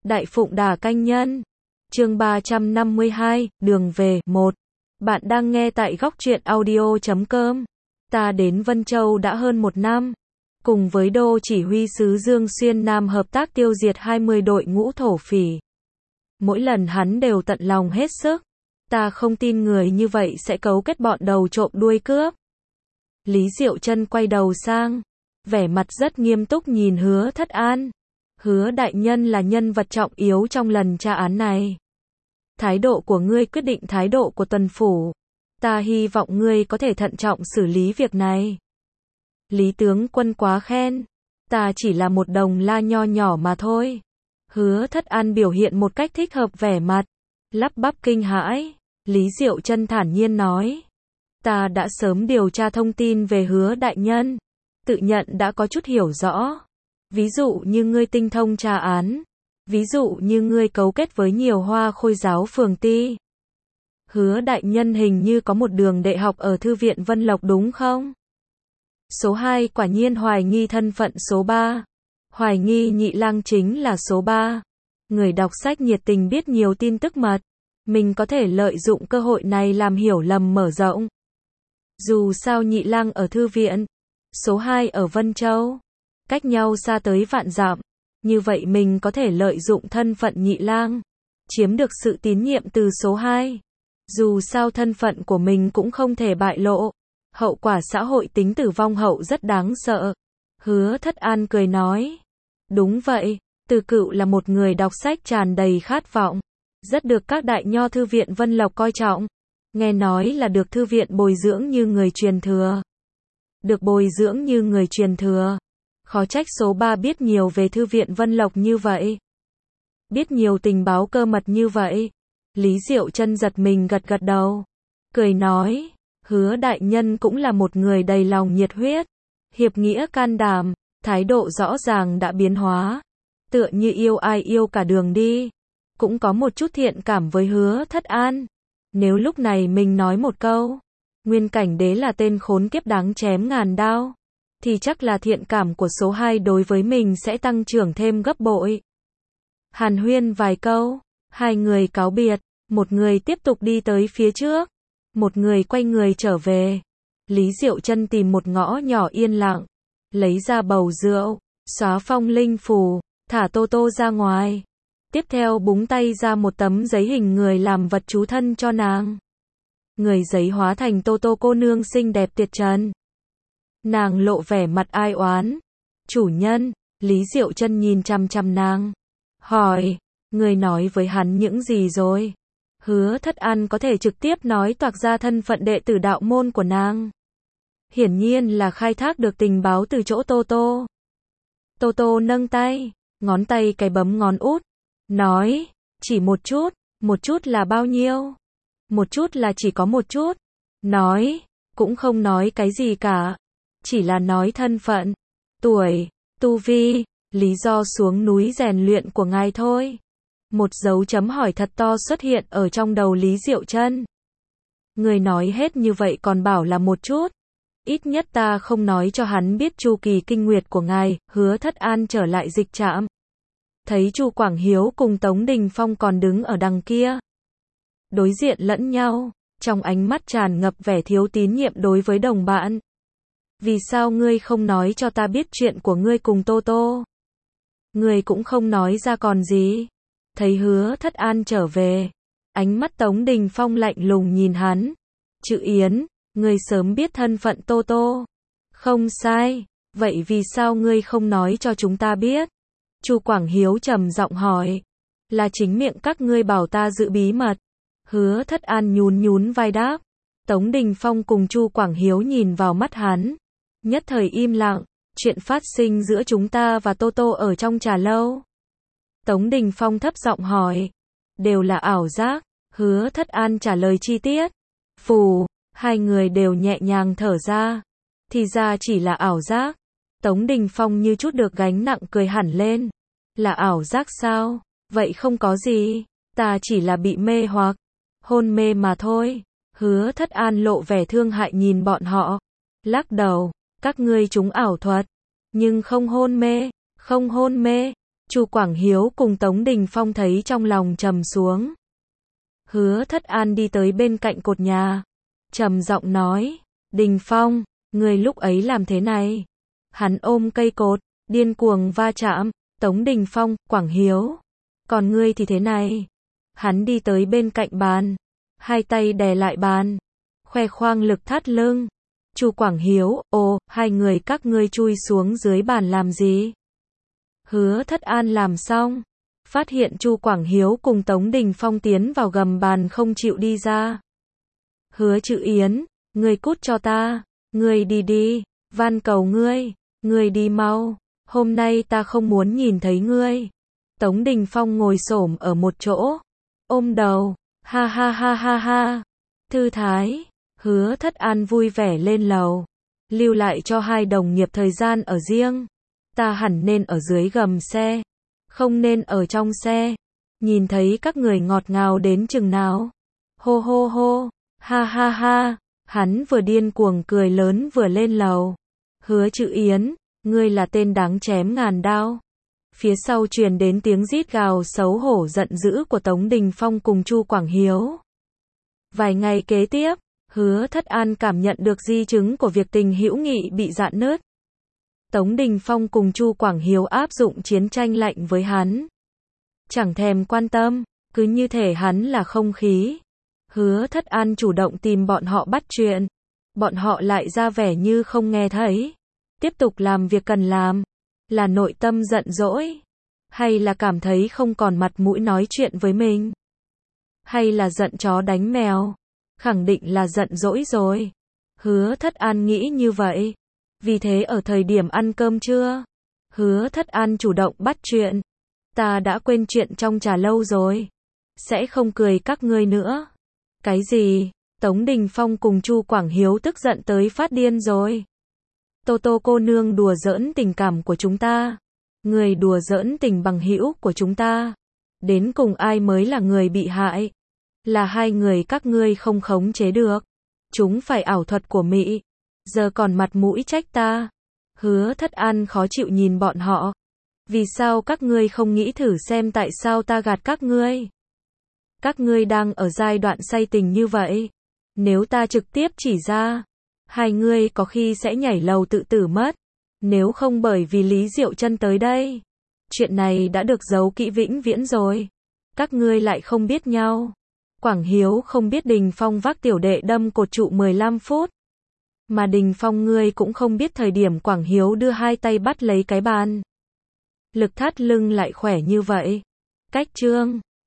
Đại Phụng Đà Canh Nhân. Chương 352, đường về, 1. Bạn đang nghe tại góc truyện audio.com. Ta đến Vân Châu đã hơn 1 năm. Cùng với Đô chỉ huy sứ Dương Xuyên Nam hợp tác tiêu diệt 20 đội ngũ thổ phỉ. Mỗi lần hắn đều tận lòng hết sức. Ta không tin người như vậy sẽ cấu kết bọn đầu trộm đuôi cướp. Lý Diệu Trân quay đầu sang, vẻ mặt rất nghiêm túc nhìn Hứa Thất An. Hứa đại nhân là nhân vật trọng yếu trong lần tra án này. Thái độ của ngươi quyết định thái độ của tuần phủ. Ta hy vọng ngươi có thể thận trọng xử lý việc này. Lý tướng quân quá khen. Ta chỉ là một đồng la nho nhỏ mà thôi. Hứa Thất An biểu hiện một cách thích hợp vẻ mặt, lắp bắp kinh hãi. Lý Diệu Trân thản nhiên nói. Ta đã sớm điều tra thông tin về Hứa đại nhân. Tự nhận đã có chút hiểu rõ. Ví dụ như ngươi tinh thông tra án. Ví dụ như ngươi cấu kết với nhiều Hoa Khôi giáo phường ti. Hứa đại nhân hình như có một đường đệ học ở Thư viện Vân Lộc đúng không? Số 2 quả nhiên hoài nghi thân phận số 3. Hoài nghi Nhị Lang chính là số 3. Người đọc sách nhiệt tình biết nhiều tin tức mật. Mình có thể lợi dụng cơ hội này làm hiểu lầm mở rộng. Dù sao Nhị Lang ở Thư viện, số 2 ở Vân Châu, cách nhau xa tới vạn dặm. Như vậy mình có thể lợi dụng thân phận Nhị Lang, chiếm được sự tín nhiệm từ số 2. Dù sao thân phận của mình cũng không thể bại lộ. Hậu quả xã hội tính tử vong hậu rất đáng sợ. Hứa Thất An cười nói. Đúng vậy, Từ Cựu là một người đọc sách tràn đầy khát vọng. Rất được các đại nho Thư viện Vân Lộc coi trọng. Nghe nói là được thư viện bồi dưỡng như người truyền thừa. Được bồi dưỡng như người truyền thừa. Khó trách số 3 biết nhiều về Thư viện Vân Lộc như vậy. Biết nhiều tình báo cơ mật như vậy. Lý Diệu Trân giật mình gật gật đầu. Cười nói, Hứa đại nhân cũng là một người đầy lòng nhiệt huyết. Hiệp nghĩa can đảm, thái độ rõ ràng đã biến hóa. Tựa như yêu ai yêu cả đường đi. Cũng có một chút thiện cảm với Hứa Thất An. Nếu lúc này mình nói một câu, Nguyên Cảnh Đế là tên khốn kiếp đáng chém ngàn đao, thì chắc là thiện cảm của số 2 đối với mình sẽ tăng trưởng thêm gấp bội. Hàn huyên vài câu, hai người cáo biệt, một người tiếp tục đi tới phía trước, một người quay người trở về. Lý Diệu Trân tìm một ngõ nhỏ yên lặng, lấy ra bầu rượu, xóa phong linh phù, thả Tô Tô ra ngoài. Tiếp theo búng tay ra một tấm giấy hình người làm vật chú thân cho nàng. Người giấy hóa thành Tô Tô cô nương xinh đẹp tuyệt trần. Nàng lộ vẻ mặt ai oán. Chủ nhân, Lý Diệu Trân nhìn chằm chằm nàng. Hỏi, người nói với hắn những gì rồi? Hứa Thất An có thể trực tiếp nói toạc ra thân phận đệ tử đạo môn của nàng. Hiển nhiên là khai thác được tình báo từ chỗ Tô Tô. Tô Tô nâng tay, ngón tay cái bấm ngón út. Nói, chỉ một chút là bao nhiêu? Một chút là chỉ có một chút. Nói, cũng không nói cái gì cả. Chỉ là nói thân phận, tuổi, tu vi, lý do xuống núi rèn luyện của ngài thôi. Một dấu chấm hỏi thật to xuất hiện ở trong đầu Lý Diệu Trân. Người nói hết như vậy còn bảo là một chút. Ít nhất ta không nói cho hắn biết chu kỳ kinh nguyệt của ngài. Hứa Thất An trở lại dịch trạm. Thấy Chu Quảng Hiếu cùng Tống Đình Phong còn đứng ở đằng kia. Đối diện lẫn nhau, trong ánh mắt tràn ngập vẻ thiếu tín nhiệm đối với đồng bạn. Vì sao ngươi không nói cho ta biết chuyện của ngươi cùng Tô Tô? Ngươi cũng không nói ra còn gì. Thấy Hứa Thất An trở về, ánh mắt Tống Đình Phong lạnh lùng nhìn hắn. Chữ Yến, ngươi sớm biết thân phận Tô Tô. Không sai, vậy vì sao ngươi không nói cho chúng ta biết? Chu Quảng Hiếu trầm giọng hỏi. Là chính miệng các ngươi bảo ta giữ bí mật. Hứa Thất An nhún nhún vai đáp. Tống Đình Phong cùng Chu Quảng Hiếu nhìn vào mắt hắn. Nhất thời im lặng. Chuyện phát sinh giữa chúng ta và Tô Tô ở trong trà lâu. Tống Đình Phong thấp giọng hỏi. Đều là ảo giác. Hứa Thất An trả lời chi tiết. Phù, hai người đều nhẹ nhàng thở ra. Thì ra chỉ là ảo giác. Tống Đình Phong như chút được gánh nặng cười hẳn lên. Là ảo giác sao? Vậy không có gì. Ta chỉ là bị mê hoặc. Hôn mê mà thôi. Hứa Thất An lộ vẻ thương hại nhìn bọn họ. Lắc đầu. Các ngươi chúng ảo thuật. Nhưng không hôn mê. Không hôn mê. Chu Quảng Hiếu cùng Tống Đình Phong thấy trong lòng trầm xuống. Hứa Thất An đi tới bên cạnh cột nhà, trầm giọng nói, Đình Phong, người lúc ấy làm thế này. Hắn ôm cây cột, điên cuồng va chạm, Tống Đình Phong, Quảng Hiếu, còn ngươi thì thế này. Hắn đi tới bên cạnh bàn, hai tay đè lại bàn, khoe khoang lực thắt lưng. Chu Quảng Hiếu, ồ, hai người các ngươi chui xuống dưới bàn làm gì? Hứa Thất An làm xong, phát hiện Chu Quảng Hiếu cùng Tống Đình Phong tiến vào gầm bàn không chịu đi ra. Hứa Chữ Yến, ngươi cút cho ta, ngươi đi đi, van cầu ngươi đi mau, hôm nay ta không muốn nhìn thấy ngươi. Tống Đình Phong ngồi xổm ở một chỗ, ôm đầu, ha ha ha ha ha, thư thái. Hứa Thất An vui vẻ lên lầu, lưu lại cho hai đồng nghiệp thời gian ở riêng. Ta hẳn nên ở dưới gầm xe, không nên ở trong xe. Nhìn thấy các người ngọt ngào đến chừng nào. Hô hô hô, ha ha ha, hắn vừa điên cuồng cười lớn vừa lên lầu. Hứa Chữ Yến, ngươi là tên đáng chém ngàn đao. Phía sau truyền đến tiếng rít gào xấu hổ giận dữ của Tống Đình Phong cùng Chu Quảng Hiếu. Vài ngày kế tiếp, Hứa Thất An cảm nhận được di chứng của việc tình hữu nghị bị rạn nứt. Tống Đình Phong cùng Chu Quảng Hiếu áp dụng chiến tranh lạnh với hắn. Chẳng thèm quan tâm, cứ như thể hắn là không khí. Hứa Thất An chủ động tìm bọn họ bắt chuyện. Bọn họ lại ra vẻ như không nghe thấy. Tiếp tục làm việc cần làm. Là nội tâm giận dỗi? Hay là cảm thấy không còn mặt mũi nói chuyện với mình? Hay là giận chó đánh mèo? Khẳng định là giận dỗi rồi. Hứa Thất An nghĩ như vậy. Vì thế ở thời điểm ăn cơm trưa, Hứa Thất An chủ động bắt chuyện. Ta đã quên chuyện trong trà lâu rồi. Sẽ không cười các ngươi nữa. Cái gì? Tống Đình Phong cùng Chu Quảng Hiếu tức giận tới phát điên rồi. Tô Tô cô nương đùa giỡn tình cảm của chúng ta. Người đùa giỡn tình bằng hữu của chúng ta. Đến cùng ai mới là người bị hại? Là hai người các ngươi không khống chế được. Chúng phải ảo thuật của Mỹ. Giờ còn mặt mũi trách ta. Hứa Thất An khó chịu nhìn bọn họ. Vì sao các ngươi không nghĩ thử xem tại sao ta gạt các ngươi? Các ngươi đang ở giai đoạn say tình như vậy. Nếu ta trực tiếp chỉ ra, hai ngươi có khi sẽ nhảy lầu tự tử mất. Nếu không bởi vì Lý Diệu Chân tới đây. Chuyện này đã được giấu kỹ vĩnh viễn rồi. Các ngươi lại không biết nhau. Quảng Hiếu không biết Đình Phong vác tiểu đệ đâm cột trụ 15 phút. Mà Đình Phong ngươi cũng không biết thời điểm Quảng Hiếu đưa hai tay bắt lấy cái bàn. Lực thắt lưng lại khỏe như vậy. Cách trương.